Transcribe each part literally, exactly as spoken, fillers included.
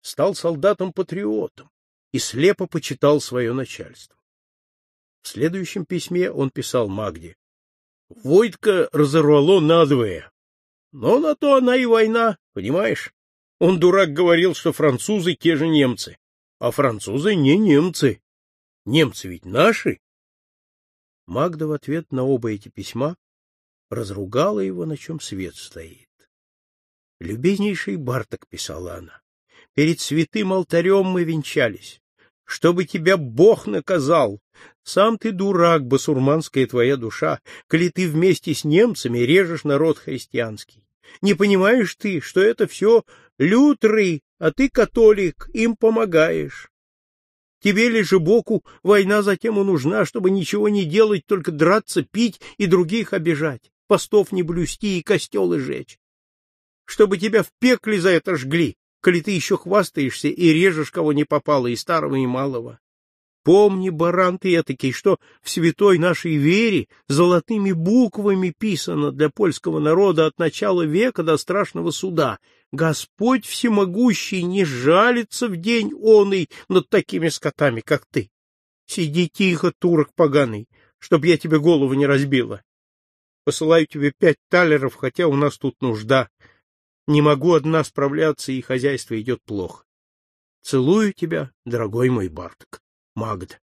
стал солдатом-патриотом и слепо почитал свое начальство. В следующем письме он писал Магде: «Войтка разорвало надвое, но на то она и война, понимаешь? Он, дурак, говорил, что французы те же немцы, а французы не немцы. Немцы ведь наши». Магда в ответ на оба эти письма разругала его, на чем свет стоит. «Любезнейший Барток», — писала она, — «перед святым алтарем мы венчались. Чтобы тебя Бог наказал! Сам ты дурак, басурманская твоя душа, коли ты вместе с немцами режешь народ христианский. Не понимаешь ты, что это все лютеры, а ты католик, им помогаешь. Тебе ли же Боку война затем и нужна, чтобы ничего не делать, только драться, пить и других обижать, постов не блюсти и костелы жечь? Чтобы тебя в пекле за это жгли, коли ты еще хвастаешься и режешь кого не попало, и старого, и малого. Помни, баран ты этакий, что в святой нашей вере золотыми буквами писано для польского народа от начала века до страшного суда: Господь всемогущий не жалится в день оный над такими скотами, как ты. Сиди тихо, турок поганый, чтоб я тебе голову не разбила. Посылаю тебе пять талеров, хотя у нас тут нужда. Не могу одна справляться, и хозяйство идет плохо. Целую тебя, дорогой мой Барток. Магда.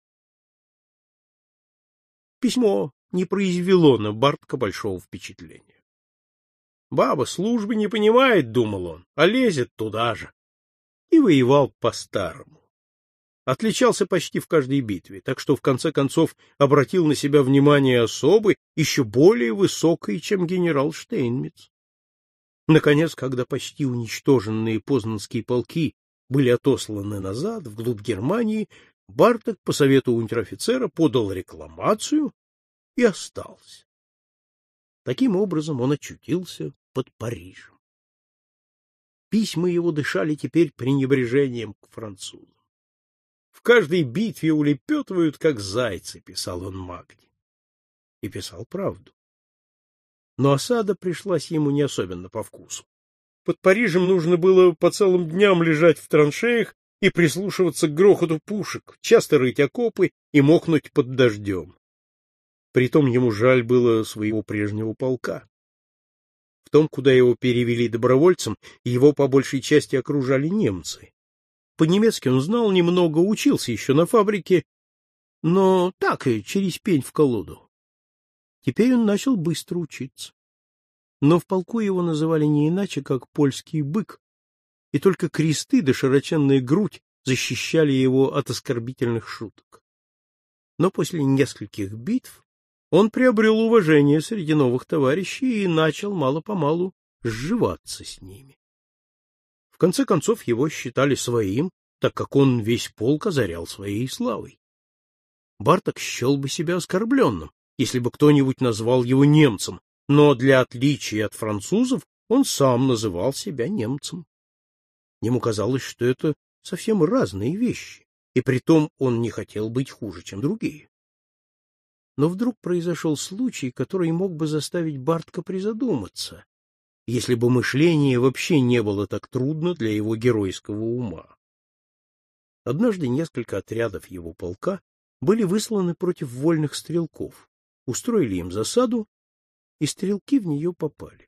Письмо не произвело на Бартка большого впечатления. Баба службы не понимает, думал он, а лезет туда же. И воевал по-старому. Отличался почти в каждой битве, так что в конце концов обратил на себя внимание особы, еще более высокой, чем генерал Штейнмитц. Наконец, когда почти уничтоженные познанские полки были отосланы назад, вглубь Германии, Барток по совету унтер-офицера подал рекламацию и остался. Таким образом он очутился под Парижем. Письма его дышали теперь пренебрежением к французам. В каждой битве улепетывают, как зайцы, писал он Магде. И писал правду. Но осада пришлась ему не особенно по вкусу. Под Парижем нужно было по целым дням лежать в траншеях и прислушиваться к грохоту пушек, часто рыть окопы и мокнуть под дождем. Притом ему жаль было своего прежнего полка. В том, куда его перевели добровольцем, его по большей части окружали немцы. По-немецки он знал немного, учился еще на фабрике, но так и через пень в колоду. Теперь он начал быстро учиться. Но в полку его называли не иначе, как польский бык, и только кресты да широченная грудь защищали его от оскорбительных шуток. Но после нескольких битв он приобрел уважение среди новых товарищей и начал мало-помалу сживаться с ними. В конце концов его считали своим, так как он весь полк озарял своей славой. Барток счел бы себя оскорбленным, если бы кто-нибудь назвал его немцем, но для отличия от французов он сам называл себя немцем. Ему казалось, что это совсем разные вещи, и притом он не хотел быть хуже, чем другие. Но вдруг произошел случай, который мог бы заставить Бартка призадуматься, если бы мышление вообще не было так трудно для его геройского ума. Однажды несколько отрядов его полка были высланы против вольных стрелков, устроили им засаду, и стрелки в нее попали.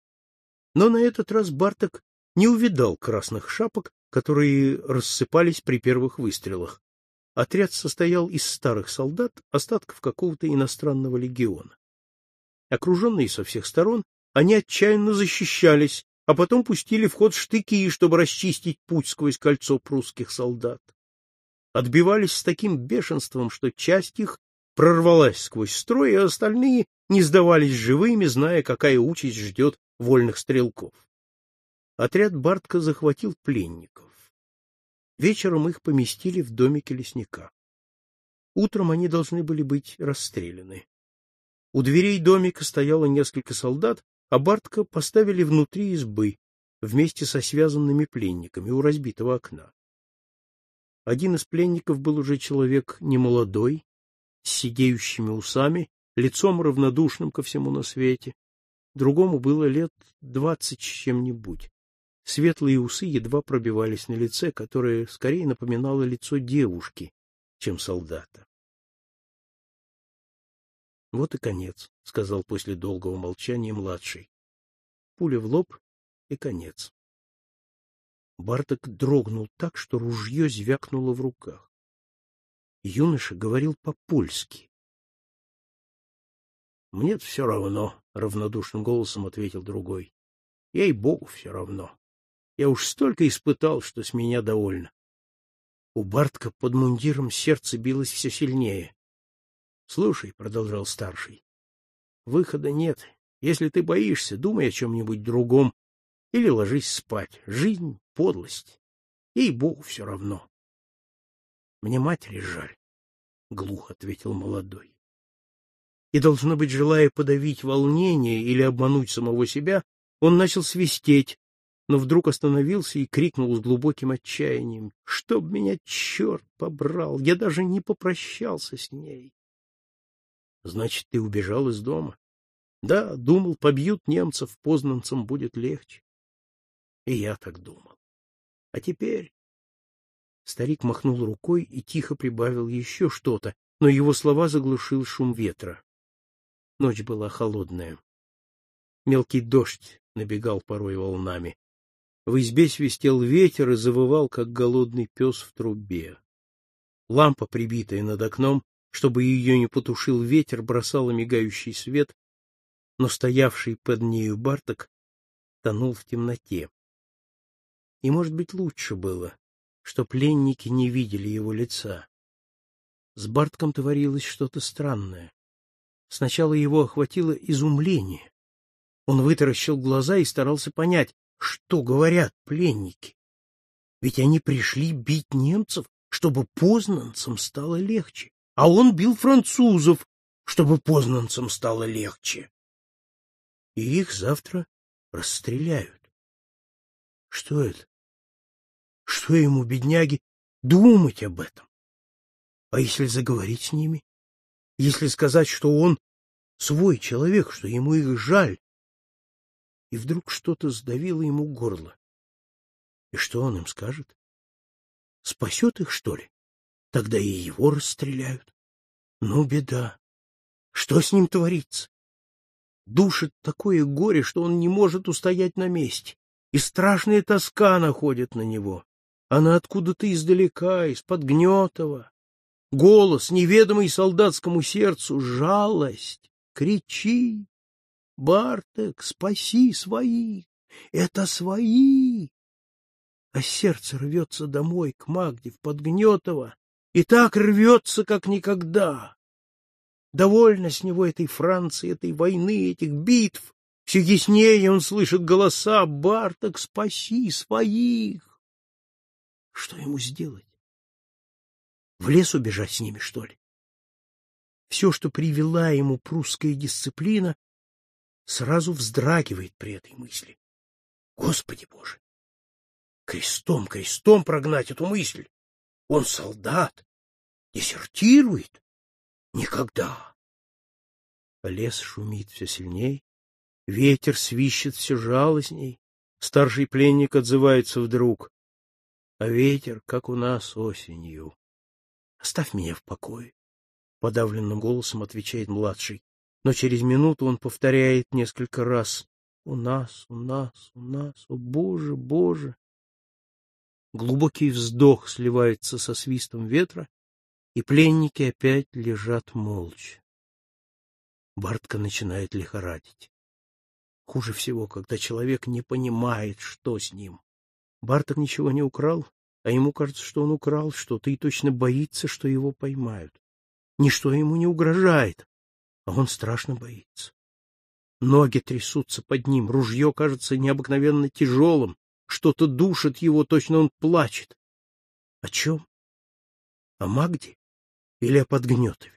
Но на этот раз Барток не увидал красных шапок, которые рассыпались при первых выстрелах. Отряд состоял из старых солдат, остатков какого-то иностранного легиона. Окруженные со всех сторон, они отчаянно защищались, а потом пустили в ход штыки, чтобы расчистить путь сквозь кольцо прусских солдат. Отбивались с таким бешенством, что часть их прорвалась сквозь строй, а остальные не сдавались живыми, зная, какая участь ждет вольных стрелков. Отряд Бартка захватил пленников. Вечером их поместили в домике лесника. Утром они должны были быть расстреляны. У дверей домика стояло несколько солдат, а Бартка поставили внутри избы, вместе со связанными пленниками, у разбитого окна. Один из пленников был уже человек немолодой, с сидеющими усами, лицом равнодушным ко всему на свете. Другому было лет двадцать с чем-нибудь, Светлые усы едва пробивались на лице, которое скорее напоминало лицо девушки, чем солдата. — Вот и конец, — сказал после долгого молчания младший. Пуля в лоб и конец. Барток дрогнул так, что ружье звякнуло в руках. Юноша говорил по-польски. — Мне все равно, — равнодушным голосом ответил другой. — Ей-богу, все равно. Я уж столько испытал, что с меня довольно. У Бартка под мундиром сердце билось все сильнее. — Слушай, — продолжал старший, — выхода нет. Если ты боишься, думай о чем-нибудь другом или ложись спать. Жизнь — подлость. Ей-богу, все равно. — Мне матери жаль, — глухо ответил молодой. И, должно быть, желая подавить волнение или обмануть самого себя, он начал свистеть, но вдруг остановился и крикнул с глубоким отчаянием: — Чтоб меня черт побрал! Я даже не попрощался с ней. — Значит, ты убежал из дома? — Да, думал, побьют немцев, познанцам будет легче. И я так думал. А теперь... Старик махнул рукой и тихо прибавил еще что-то, но его слова заглушил шум ветра. Ночь была холодная. Мелкий дождь набегал порой волнами. В избе свистел ветер и завывал, как голодный пес в трубе. Лампа, прибитая над окном, чтобы ее не потушил ветер, бросала мигающий свет, но стоявший под нею Барток тонул в темноте. И, может быть, лучше было, что пленники не видели его лица. С Бартком творилось что-то странное. Сначала его охватило изумление. Он вытаращил глаза и старался понять, что говорят пленники. Ведь они пришли бить немцев, чтобы познанцам стало легче, а он бил французов, чтобы познанцам стало легче. И их завтра расстреляют. Что это? Что ему, бедняги, думать об этом? А если заговорить с ними? Если сказать, что он свой человек, что ему их жаль? И вдруг что-то сдавило ему горло. И что он им скажет? Спасет их, что ли? Тогда и его расстреляют. Ну, беда. Что с ним творится? Душит такое горе, что он не может устоять на месте, и страшная тоска находит на него. Она откуда-то издалека, из-под Гнетова. Голос, неведомый солдатскому сердцу, жалость. Кричи, Бартек, спаси своих, это свои. А сердце рвется домой, к Магде, в Подгнетово, и так рвется, как никогда. Довольно с него этой Франции, этой войны, этих битв. Все яснее он слышит голоса: Бартек, спаси своих. Что ему сделать? В лес убежать с ними, что ли? Все, что привела ему прусская дисциплина, сразу вздрагивает при этой мысли. Господи Боже! Крестом, крестом прогнать эту мысль. Он солдат, дезертирует. Никогда. Лес шумит все сильней, ветер свищет все жалостней. Старший пленник отзывается вдруг: а ветер, как у нас осенью. Оставь меня в покое, — подавленным голосом отвечает младший, но через минуту он повторяет несколько раз: у нас, у нас, у нас, о Боже, Боже. Глубокий вздох сливается со свистом ветра, и пленники опять лежат молча. Бартка начинает лихорадить. Хуже всего, когда человек не понимает, что с ним. Барток ничего не украл, а ему кажется, что он украл что-то, и точно боится, что его поймают. Ничто ему не угрожает, а он страшно боится. Ноги трясутся под ним, ружье кажется необыкновенно тяжелым, что-то душит его, точно он плачет. О чем? О Магде или о Подгнетове?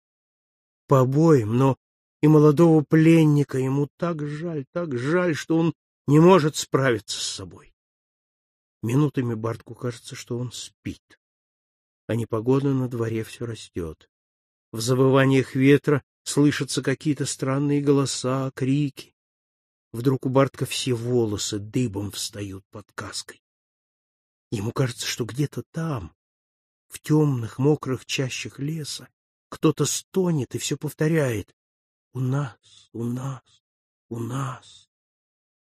По обоим, но и молодого пленника ему так жаль, так жаль, что он не может справиться с собой. Минутами Бартку кажется, что он спит, а непогода на дворе все растет. В завываниях ветра слышатся какие-то странные голоса, крики. Вдруг у Бартка все волосы дыбом встают под каской. Ему кажется, что где-то там, в темных, мокрых чащах леса, кто-то стонет и все повторяет: «У нас, у нас, у нас».